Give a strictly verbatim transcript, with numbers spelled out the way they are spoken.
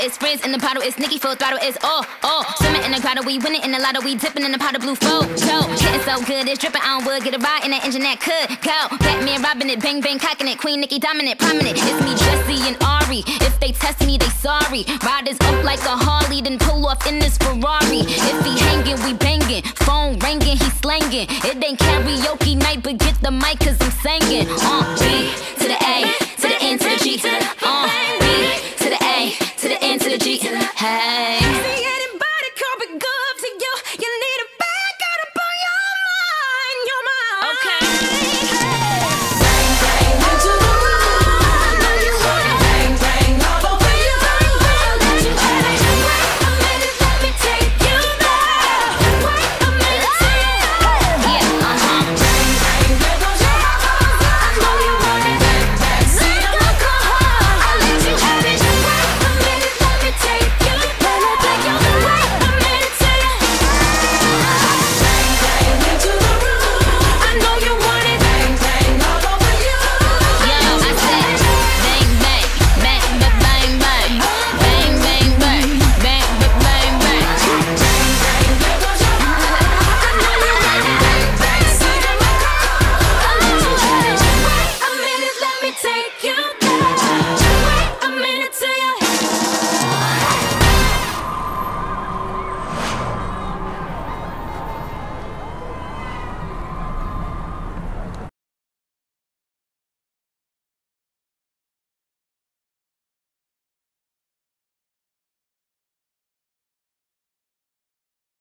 it's frizz in the bottle, it's Nicki full throttle, it's all, all. Swimming in the grotto, we winning in the lotto, we dipping in the pot of blue flow. Yo, getting so good, it's dripping on wood, get a ride in that engine that could go. Batman robbing it, bang bang cocking it, Queen Nicki dominant, prominent. It's me, Jesse and Ari. If they test me, they sorry. Riders up like a Harley, then pull off in this Ferrari. If he hanging, we banging. Phone ringing, he slanging. It ain't karaoke night, but get the mic 'cause I'm singing. Uh, B to the A.